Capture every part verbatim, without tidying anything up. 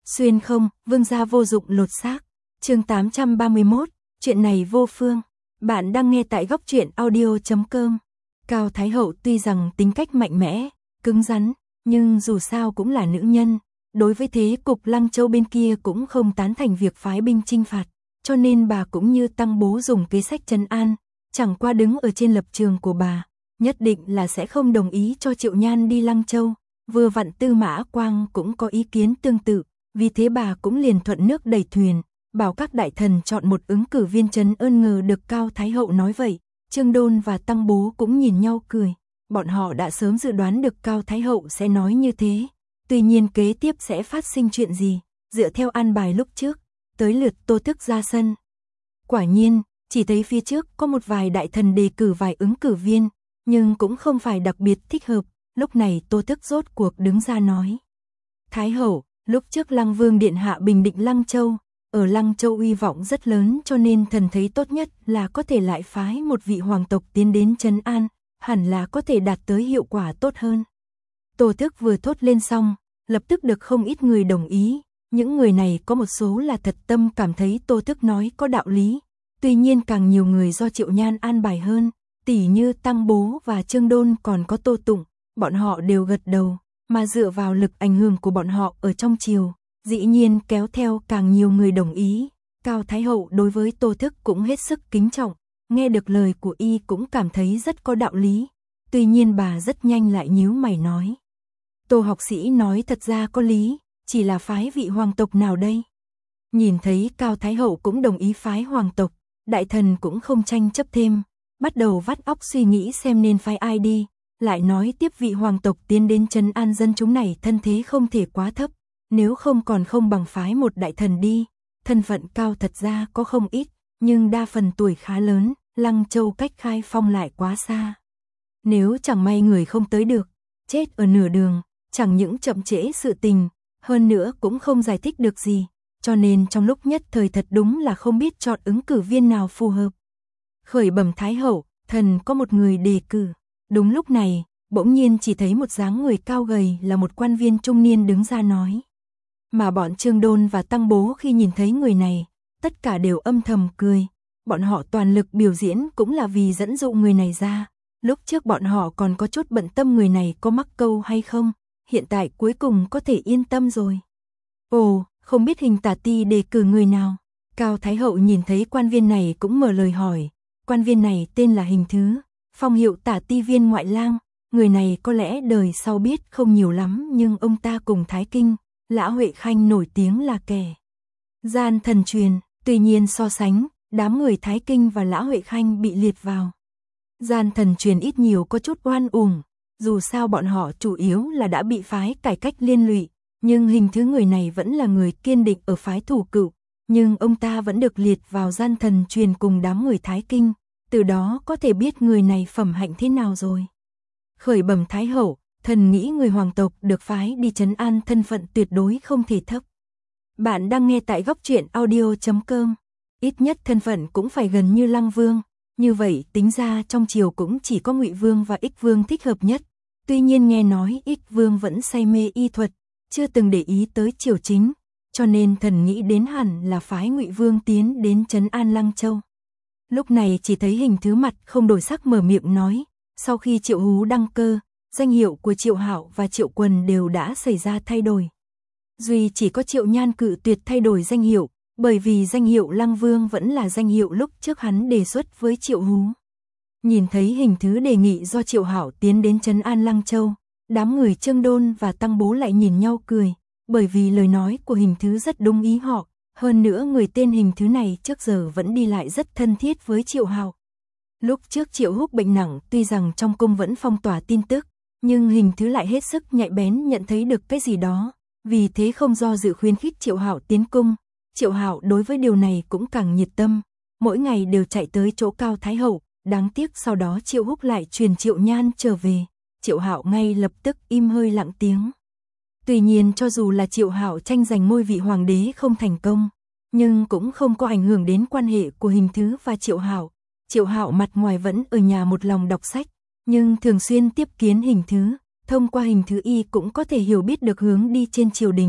Xuyên không, vương gia vô dụng lột xác. Chương tám trăm ba mươi mốt, chuyện này vô phương. Bạn đang nghe tại góc truyện audio chấm com. Cao Thái Hậu tuy rằng tính cách mạnh mẽ, cứng rắn, nhưng dù sao cũng là nữ nhân. Đối với thế cục Lăng Châu bên kia cũng không tán thành việc phái binh chinh phạt, cho nên bà cũng như Tăng Bố dùng kế sách trấn an, chẳng qua đứng ở trên lập trường của bà, nhất định là sẽ không đồng ý cho Triệu Nhan đi Lăng Châu. Vừa vặn Tư Mã Quang cũng có ý kiến tương tự, vì thế bà cũng liền thuận nước đẩy thuyền, bảo các đại thần chọn một ứng cử viên trấn ơn. Ngờ được Cao Thái Hậu nói vậy, Trương Đôn và Tăng Bố cũng nhìn nhau cười, bọn họ đã sớm dự đoán được Cao Thái Hậu sẽ nói như thế. Tuy nhiên kế tiếp sẽ phát sinh chuyện gì, dựa theo an bài lúc trước, tới lượt Tô Thức ra sân. Quả nhiên, chỉ thấy phía trước có một vài đại thần đề cử vài ứng cử viên, nhưng cũng không phải đặc biệt thích hợp. Lúc này Tô Thức rốt cuộc đứng ra nói: Thái Hậu, lúc trước Lăng Vương điện hạ bình định Lăng Châu, ở Lăng Châu uy vọng rất lớn, cho nên thần thấy tốt nhất là có thể lại phái một vị hoàng tộc tiến đến trấn an, hẳn là có thể đạt tới hiệu quả tốt hơn. Tô Thức vừa thốt lên xong, lập tức được không ít người đồng ý, những người này có một số là thật tâm cảm thấy Tô Thức nói có đạo lý, tuy nhiên càng nhiều người do Triệu Nhan an bài hơn, tỉ như Tăng Bố và Trương Đôn còn có Tô Tụng, bọn họ đều gật đầu, mà dựa vào lực ảnh hưởng của bọn họ ở trong triều, dĩ nhiên kéo theo càng nhiều người đồng ý. Cao Thái Hậu đối với Tô Thức cũng hết sức kính trọng, nghe được lời của y cũng cảm thấy rất có đạo lý, tuy nhiên bà rất nhanh lại nhíu mày nói: Tô học sĩ nói thật ra có lý, chỉ là phái vị hoàng tộc nào đây? Nhìn thấy Cao Thái Hậu cũng đồng ý phái hoàng tộc, đại thần cũng không tranh chấp thêm, bắt đầu vắt óc suy nghĩ xem nên phái ai đi, lại nói tiếp vị hoàng tộc tiến đến trấn an dân chúng này thân thế không thể quá thấp, nếu không còn không bằng phái một đại thần đi, thân phận cao thật ra có không ít, nhưng đa phần tuổi khá lớn, Lăng Châu cách Khai Phong lại quá xa. Nếu chẳng may người không tới được, chết ở nửa đường, chẳng những chậm trễ sự tình, hơn nữa cũng không giải thích được gì, cho nên trong lúc nhất thời thật đúng là không biết chọn ứng cử viên nào phù hợp. Khởi bẩm Thái Hậu, thần có một người đề cử. Đúng lúc này, bỗng nhiên chỉ thấy một dáng người cao gầy là một quan viên trung niên đứng ra nói. Mà bọn Trương Đôn và Tăng Bố khi nhìn thấy người này, tất cả đều âm thầm cười, bọn họ toàn lực biểu diễn cũng là vì dẫn dụ người này ra. Lúc trước bọn họ còn có chút bận tâm người này có mắc câu hay không, hiện tại cuối cùng có thể yên tâm rồi. Ồ, không biết Hình Tả Ti đề cử người nào? Cao Thái Hậu nhìn thấy quan viên này cũng mở lời hỏi, quan viên này tên là Hình Thứ, phong hiệu Tả Ti viên ngoại lang, người này có lẽ đời sau biết không nhiều lắm, nhưng ông ta cùng Thái Kinh, Lã Huệ Khanh nổi tiếng là kẻ gian thần truyền, tuy nhiên so sánh, đám người Thái Kinh và Lã Huệ Khanh bị liệt vào gian thần truyền ít nhiều có chút oan uổng, dù sao bọn họ chủ yếu là đã bị phái cải cách liên lụy, nhưng Hình Thứ người này vẫn là người kiên định ở phái Thủ Cựu, nhưng ông ta vẫn được liệt vào gian thần truyền cùng đám người Thái Kinh, từ đó có thể biết người này phẩm hạnh thế nào rồi. Khởi bẩm Thái Hậu, thần nghĩ người hoàng tộc được phái đi trấn an thân phận tuyệt đối không thể thấp. Bạn đang nghe tại góc truyện audio chấm com. Ít nhất thân phận cũng phải gần như Lăng Vương, như vậy tính ra trong triều cũng chỉ có Ngụy Vương và Ích Vương thích hợp nhất. Tuy nhiên nghe nói Ích Vương vẫn say mê y thuật, chưa từng để ý tới triều chính, cho nên thần nghĩ đến hẳn là phái Ngụy Vương tiến đến trấn an Lăng Châu. Lúc này chỉ thấy Hình Thứ mặt không đổi sắc mở miệng nói, sau khi Triệu Hú đăng cơ, danh hiệu của Triệu Hạo và Triệu Quần đều đã xảy ra thay đổi. Duy chỉ có Triệu Nhan cự tuyệt thay đổi danh hiệu, bởi vì danh hiệu Lăng Vương vẫn là danh hiệu lúc trước hắn đề xuất với Triệu Hú. Nhìn thấy Hình Thứ đề nghị do Triệu Hạo tiến đến trấn an Lăng Châu, đám người Trương Đôn và Tăng Bố lại nhìn nhau cười, bởi vì lời nói của Hình Thứ rất đúng ý họ, hơn nữa người tên Hình Thứ này trước giờ vẫn đi lại rất thân thiết với Triệu Hạo. Lúc trước Triệu Húc bệnh nặng, tuy rằng trong cung vẫn phong tỏa tin tức, nhưng Hình Thứ lại hết sức nhạy bén nhận thấy được cái gì đó, vì thế không do dự khuyến khích Triệu Hạo tiến cung. Triệu Hạo đối với điều này cũng càng nhiệt tâm, mỗi ngày đều chạy tới chỗ Cao Thái Hậu, đáng tiếc sau đó Triệu Húc lại truyền Triệu Nhan trở về, Triệu Hạo ngay lập tức im hơi lặng tiếng. Tuy nhiên cho dù là Triệu Hạo tranh giành ngôi vị hoàng đế không thành công, nhưng cũng không có ảnh hưởng đến quan hệ của Hình Thứ và Triệu Hạo. Triệu Hạo mặt ngoài vẫn ở nhà một lòng đọc sách, nhưng thường xuyên tiếp kiến Hình Thứ, thông qua Hình Thứ y cũng có thể hiểu biết được hướng đi trên triều đình,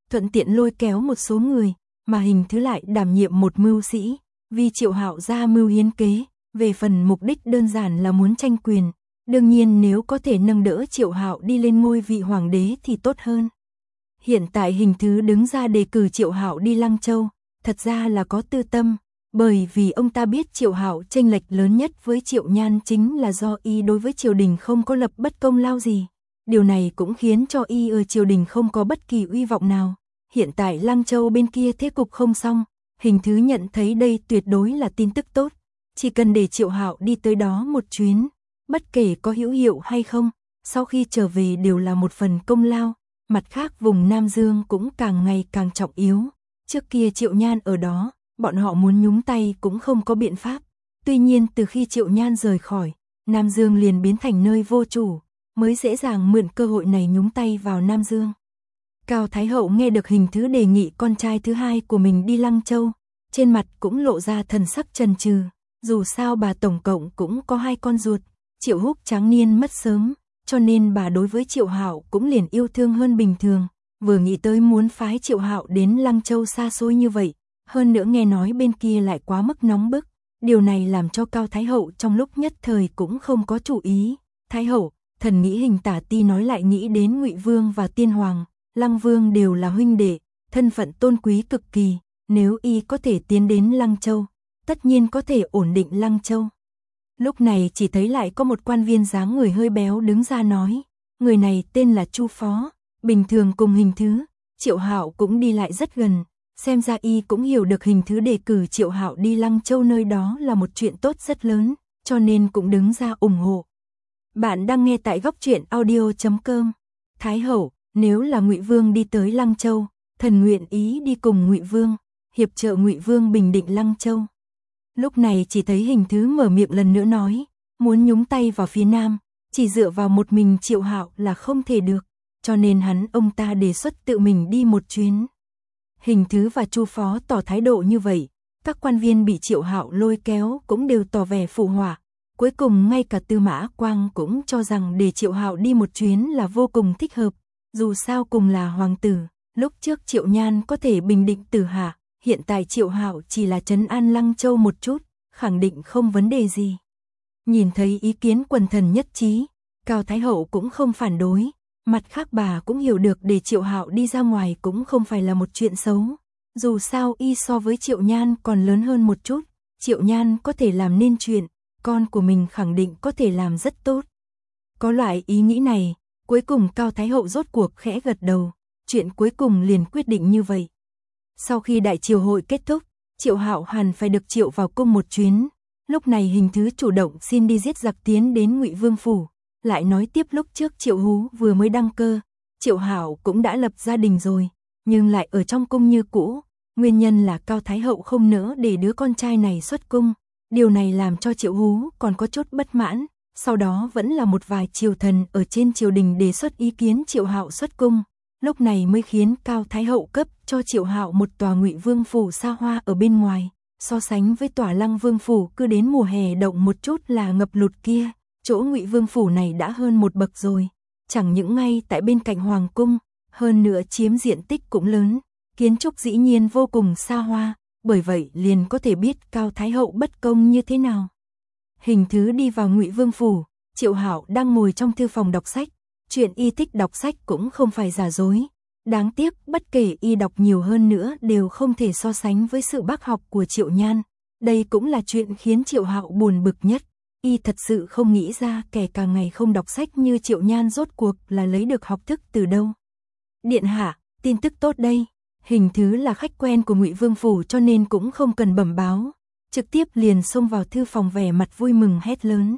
thuận tiện lôi kéo một số người, mà Hình Thứ lại đảm nhiệm một mưu sĩ, vì Triệu Hạo ra mưu hiến kế, về phần mục đích đơn giản là muốn tranh quyền, đương nhiên nếu có thể nâng đỡ Triệu Hạo đi lên ngôi vị hoàng đế thì tốt hơn. Hiện tại Hình Thứ đứng ra đề cử Triệu Hạo đi Lăng Châu, thật ra là có tư tâm, bởi vì ông ta biết Triệu Hạo chênh lệch lớn nhất với Triệu Nhan chính là do y đối với triều đình không có lập bất công lao gì. Điều này cũng khiến cho y ở triều đình không có bất kỳ uy vọng nào. Hiện tại Lăng Châu bên kia thế cục không xong, Hình Thứ nhận thấy đây tuyệt đối là tin tức tốt, chỉ cần để Triệu Hạo đi tới đó một chuyến, bất kể có hữu hiệu hay không, sau khi trở về đều là một phần công lao. Mặt khác vùng Nam Dương cũng càng ngày càng trọng yếu, trước kia Triệu Nhan ở đó, bọn họ muốn nhúng tay cũng không có biện pháp. Tuy nhiên từ khi Triệu Nhan rời khỏi, Nam Dương liền biến thành nơi vô chủ, mới dễ dàng mượn cơ hội này nhúng tay vào Nam Dương. Cao Thái Hậu nghe được Hình Thứ đề nghị con trai thứ hai của mình đi Lăng Châu, trên mặt cũng lộ ra thần sắc chần chừ, dù sao bà tổng cộng cũng có hai con ruột, Triệu Húc tráng niên mất sớm, cho nên bà đối với Triệu Hạo cũng liền yêu thương hơn bình thường, vừa nghĩ tới muốn phái Triệu Hạo đến Lăng Châu xa xôi như vậy, hơn nữa nghe nói bên kia lại quá mức nóng bức, điều này làm cho Cao Thái Hậu trong lúc nhất thời cũng không có chủ ý. Thái Hậu, thần nghĩ Hình Tả Ti nói lại nghĩ đến Ngụy Vương và Tiên Hoàng, Lăng Vương đều là huynh đệ, thân phận tôn quý cực kỳ, nếu y có thể tiến đến Lăng Châu, tất nhiên có thể ổn định Lăng Châu. Lúc này chỉ thấy lại có một quan viên dáng người hơi béo đứng ra nói, người này tên là Chu Phó, bình thường cùng Hình Thứ, Triệu Hạo cũng đi lại rất gần, xem ra y cũng hiểu được Hình Thứ đề cử Triệu Hạo đi Lăng Châu nơi đó là một chuyện tốt rất lớn, cho nên cũng đứng ra ủng hộ. Bạn đang nghe tại góc truyện audio chấm com. Thái Hậu, nếu là Ngụy Vương đi tới Lăng Châu, thần nguyện ý đi cùng Ngụy Vương, hiệp trợ Ngụy Vương bình định Lăng Châu. Lúc này chỉ thấy Hình Thứ mở miệng lần nữa nói, muốn nhúng tay vào phía Nam, chỉ dựa vào một mình Triệu Hạo là không thể được, cho nên hắn ông ta đề xuất tự mình đi một chuyến. Hình Thứ và Chu Phó tỏ thái độ như vậy, các quan viên bị Triệu Hạo lôi kéo cũng đều tỏ vẻ phụ họa. Cuối cùng ngay cả Tư Mã Quang cũng cho rằng để Triệu Hạo đi một chuyến là vô cùng thích hợp, dù sao cùng là hoàng tử, lúc trước Triệu Nhan có thể bình định Tử Hạ, hiện tại Triệu Hạo chỉ là trấn an Lăng Châu một chút, khẳng định không vấn đề gì. Nhìn thấy ý kiến quần thần nhất trí, Cao Thái Hậu cũng không phản đối, mặt khác bà cũng hiểu được để Triệu Hạo đi ra ngoài cũng không phải là một chuyện xấu, dù sao y so với Triệu Nhan còn lớn hơn một chút, Triệu Nhan có thể làm nên chuyện, con của mình khẳng định có thể làm rất tốt. Có loại ý nghĩ này, cuối cùng Cao Thái Hậu rốt cuộc khẽ gật đầu, chuyện cuối cùng liền quyết định như vậy. Sau khi đại triều hội kết thúc, Triệu Hạo hẳn phải được triệu vào cung một chuyến, lúc này Hình Thứ chủ động xin đi giết giặc tiến đến Ngụy Vương phủ, lại nói tiếp lúc trước Triệu Hú vừa mới đăng cơ, Triệu Hạo cũng đã lập gia đình rồi, nhưng lại ở trong cung như cũ, nguyên nhân là Cao Thái Hậu không nỡ để đứa con trai này xuất cung. Điều này làm cho Triệu Hú còn có chút bất mãn, sau đó vẫn là một vài triều thần ở trên triều đình đề xuất ý kiến Triệu Hạo xuất cung, lúc này mới khiến Cao Thái Hậu cấp cho Triệu Hạo một tòa Ngụy Vương phủ xa hoa ở bên ngoài, so sánh với tòa Lăng Vương phủ cứ đến mùa hè động một chút là ngập lụt kia, chỗ Ngụy Vương phủ này đã hơn một bậc rồi, chẳng những ngay tại bên cạnh hoàng cung, hơn nữa chiếm diện tích cũng lớn, kiến trúc dĩ nhiên vô cùng xa hoa. Bởi vậy liền có thể biết Cao Thái Hậu bất công như thế nào. Hình Thứ đi vào Ngụy Vương phủ, Triệu Hạo đang ngồi trong thư phòng đọc sách, chuyện y thích đọc sách cũng không phải giả dối. Đáng tiếc bất kể y đọc nhiều hơn nữa đều không thể so sánh với sự bác học của Triệu Nhan. Đây cũng là chuyện khiến Triệu Hạo buồn bực nhất. Y thật sự không nghĩ ra kẻ cả ngày không đọc sách như Triệu Nhan rốt cuộc là lấy được học thức từ đâu. Điện hạ, tin tức tốt đây. Hình Thứ là khách quen của Ngụy Vương phủ cho nên cũng không cần bẩm báo, trực tiếp liền xông vào thư phòng vẻ mặt vui mừng hét lớn.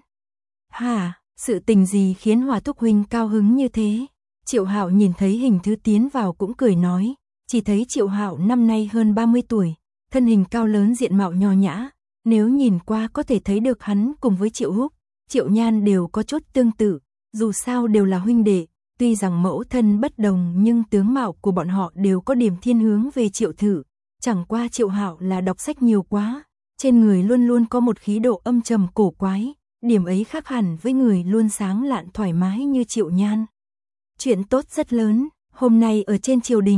Hả, sự tình gì khiến Hòa thúc huynh cao hứng như thế? Triệu Hạo nhìn thấy Hình Thứ tiến vào cũng cười nói, chỉ thấy Triệu Hạo năm nay hơn ba mươi tuổi, thân hình cao lớn diện mạo nho nhã, nếu nhìn qua có thể thấy được hắn cùng với Triệu Húc, Triệu Nhan đều có chút tương tự, dù sao đều là huynh đệ. Tuy rằng mẫu thân bất đồng nhưng tướng mạo của bọn họ đều có điểm thiên hướng về Triệu Thử, chẳng qua Triệu Hạo là đọc sách nhiều quá, trên người luôn luôn có một khí độ âm trầm cổ quái, điểm ấy khác hẳn với người luôn sáng lạn thoải mái như Triệu Nhan. Chuyện tốt rất lớn, hôm nay ở trên triều đình,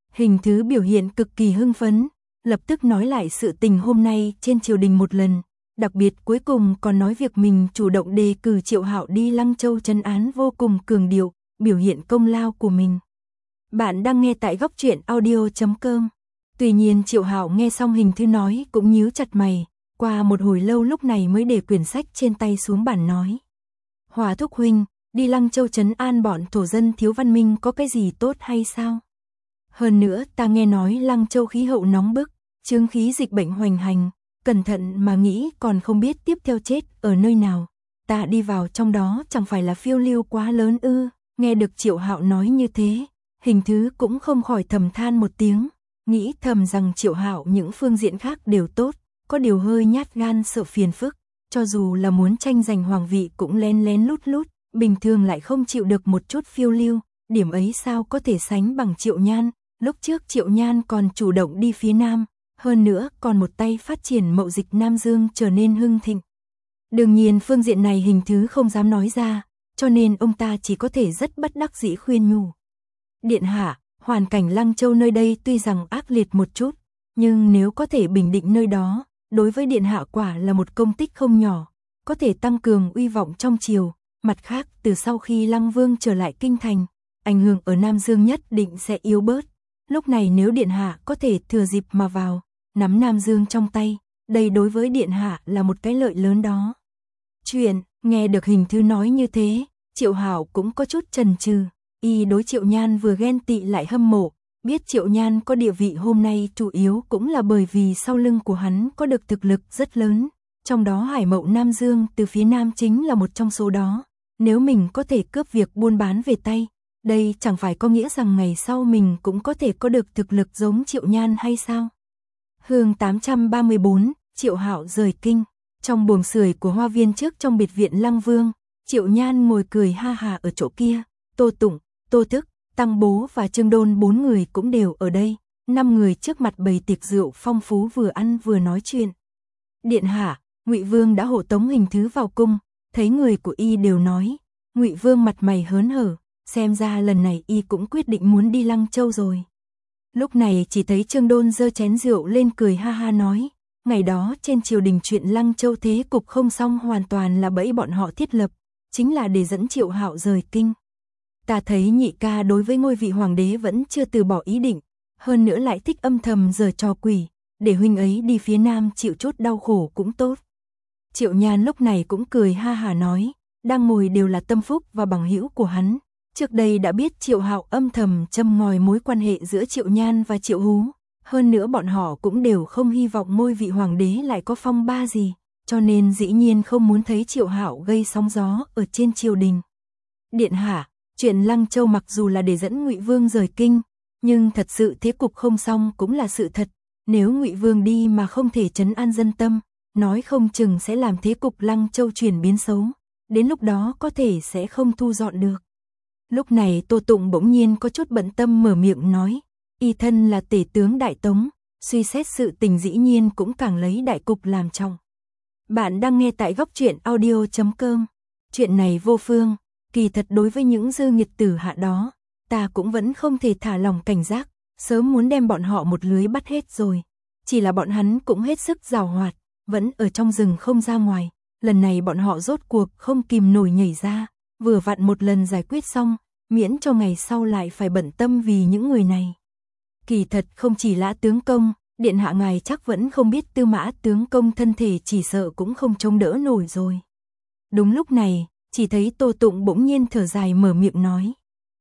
Hình Thứ biểu hiện cực kỳ hưng phấn, lập tức nói lại sự tình hôm nay trên triều đình một lần, đặc biệt cuối cùng còn nói việc mình chủ động đề cử Triệu Hạo đi Lăng Châu trấn án vô cùng cường điệu, biểu hiện công lao của mình. Bạn đang nghe tại góc truyện audio chấm com. Tuy nhiên Triệu Hạo nghe xong Hình Thứ nói cũng nhíu chặt mày, qua một hồi lâu lúc này mới để quyển sách trên tay xuống bàn nói. Hòa thúc huynh, đi Lăng Châu trấn an bọn thổ dân thiếu văn minh có cái gì tốt hay sao? Hơn nữa ta nghe nói Lăng Châu khí hậu nóng bức, chướng khí dịch bệnh hoành hành, cẩn thận mà nghĩ còn không biết tiếp theo chết ở nơi nào. Ta đi vào trong đó chẳng phải là phiêu lưu quá lớn ư? Nghe được Triệu Hạo nói như thế, Hình Thứ cũng không khỏi thầm than một tiếng, nghĩ thầm rằng Triệu Hạo những phương diện khác đều tốt, có điều hơi nhát gan sợ phiền phức, cho dù là muốn tranh giành hoàng vị cũng lén lén lút lút, bình thường lại không chịu được một chút phiêu lưu, điểm ấy sao có thể sánh bằng Triệu Nhan, lúc trước Triệu Nhan còn chủ động đi phía Nam, hơn nữa còn một tay phát triển mậu dịch Nam Dương trở nên hưng thịnh. Đương nhiên phương diện này Hình Thứ không dám nói ra, cho nên ông ta chỉ có thể rất bất đắc dĩ khuyên nhủ. Điện hạ, hoàn cảnh Lăng Châu nơi đây tuy rằng ác liệt một chút, nhưng nếu có thể bình định nơi đó, đối với điện hạ quả là một công tích không nhỏ, có thể tăng cường uy vọng trong triều. Mặt khác, từ sau khi Lăng Vương trở lại kinh thành, ảnh hưởng ở Nam Dương nhất định sẽ yếu bớt. Lúc này nếu điện hạ có thể thừa dịp mà vào, nắm Nam Dương trong tay, đây đối với điện hạ là một cái lợi lớn đó. Chuyện, nghe được Hình Thứ nói như thế, Triệu Hạo cũng có chút chần chừ, y đối Triệu Nhan vừa ghen tị lại hâm mộ, biết Triệu Nhan có địa vị hôm nay chủ yếu cũng là bởi vì sau lưng của hắn có được thực lực rất lớn, trong đó Hải Mậu Nam Dương từ phía Nam chính là một trong số đó. Nếu mình có thể cướp việc buôn bán về tay, đây chẳng phải có nghĩa rằng ngày sau mình cũng có thể có được thực lực giống Triệu Nhan hay sao? Hương tám trăm ba mươi tư, Triệu Hạo rời kinh, trong buồng sưởi của hoa viên trước trong biệt viện Lăng Vương, Triệu Nhan ngồi cười ha hà ở chỗ kia, Tô Tụng, Tô Thức, Tăng Bố và Trương Đôn bốn người cũng đều ở đây, năm người trước mặt bày tiệc rượu phong phú vừa ăn vừa nói chuyện. Điện hạ, Ngụy Vương đã hộ tống Hình Thứ vào cung, thấy người của y đều nói, Ngụy Vương mặt mày hớn hở, xem ra lần này y cũng quyết định muốn đi Lăng Châu rồi. Lúc này chỉ thấy Trương Đôn giơ chén rượu lên cười ha ha nói, ngày đó trên triều đình chuyện Lăng Châu thế cục không xong hoàn toàn là bẫy bọn họ thiết lập, chính là để dẫn Triệu Hạo rời kinh. Ta thấy nhị ca đối với ngôi vị hoàng đế vẫn chưa từ bỏ ý định, hơn nữa lại thích âm thầm giở trò quỷ, để huynh ấy đi phía Nam chịu chút đau khổ cũng tốt. Triệu Nhan lúc này cũng cười ha hà nói, đang ngồi đều là tâm phúc và bằng hữu của hắn. Trước đây đã biết Triệu Hạo âm thầm châm ngòi mối quan hệ giữa Triệu Nhan và Triệu Hú, hơn nữa bọn họ cũng đều không hy vọng ngôi vị hoàng đế lại có phong ba gì, cho nên dĩ nhiên không muốn thấy Triệu Hạo gây sóng gió ở trên triều đình. Điện hạ, chuyện Lăng Châu mặc dù là để dẫn Ngụy Vương rời kinh, nhưng thật sự thế cục không xong cũng là sự thật, nếu Ngụy Vương đi mà không thể trấn an dân tâm, nói không chừng sẽ làm thế cục Lăng Châu chuyển biến xấu, đến lúc đó có thể sẽ không thu dọn được. Lúc này Tô Tụng bỗng nhiên có chút bận tâm mở miệng nói, y thân là tể tướng Đại Tống, suy xét sự tình dĩ nhiên cũng càng lấy đại cục làm trọng. Bạn đang nghe tại góc truyện audio chấm com. Chuyện này vô phương, kỳ thật đối với những dư nghiệt tử hạ đó, ta cũng vẫn không thể thả lòng cảnh giác, sớm muốn đem bọn họ một lưới bắt hết rồi. Chỉ là bọn hắn cũng hết sức giàu hoạt, vẫn ở trong rừng không ra ngoài, lần này bọn họ rốt cuộc không kìm nổi nhảy ra, vừa vặn một lần giải quyết xong, miễn cho ngày sau lại phải bận tâm vì những người này. Kỳ thật không chỉ Lã tướng công, điện hạ ngài chắc vẫn không biết Tư Mã tướng công thân thể chỉ sợ cũng không chống đỡ nổi rồi. Đúng lúc này, chỉ thấy Tô Tụng bỗng nhiên thở dài mở miệng nói.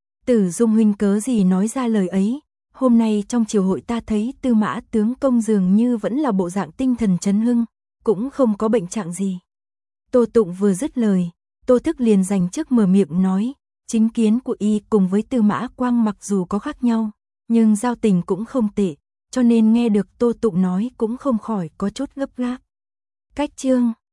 Tử Dung huynh cớ gì nói ra lời ấy, hôm nay trong triều hội ta thấy Tư Mã tướng công dường như vẫn là bộ dạng tinh thần chấn hưng, cũng không có bệnh trạng gì. Tô Tụng vừa dứt lời, Tô Thức liền dành trước mở miệng nói, chính kiến của y cùng với Tư Mã Quang mặc dù có khác nhau, nhưng giao tình cũng không tệ, cho nên nghe được Tô Tụng nói cũng không khỏi có chút gấp gáp. Cách chương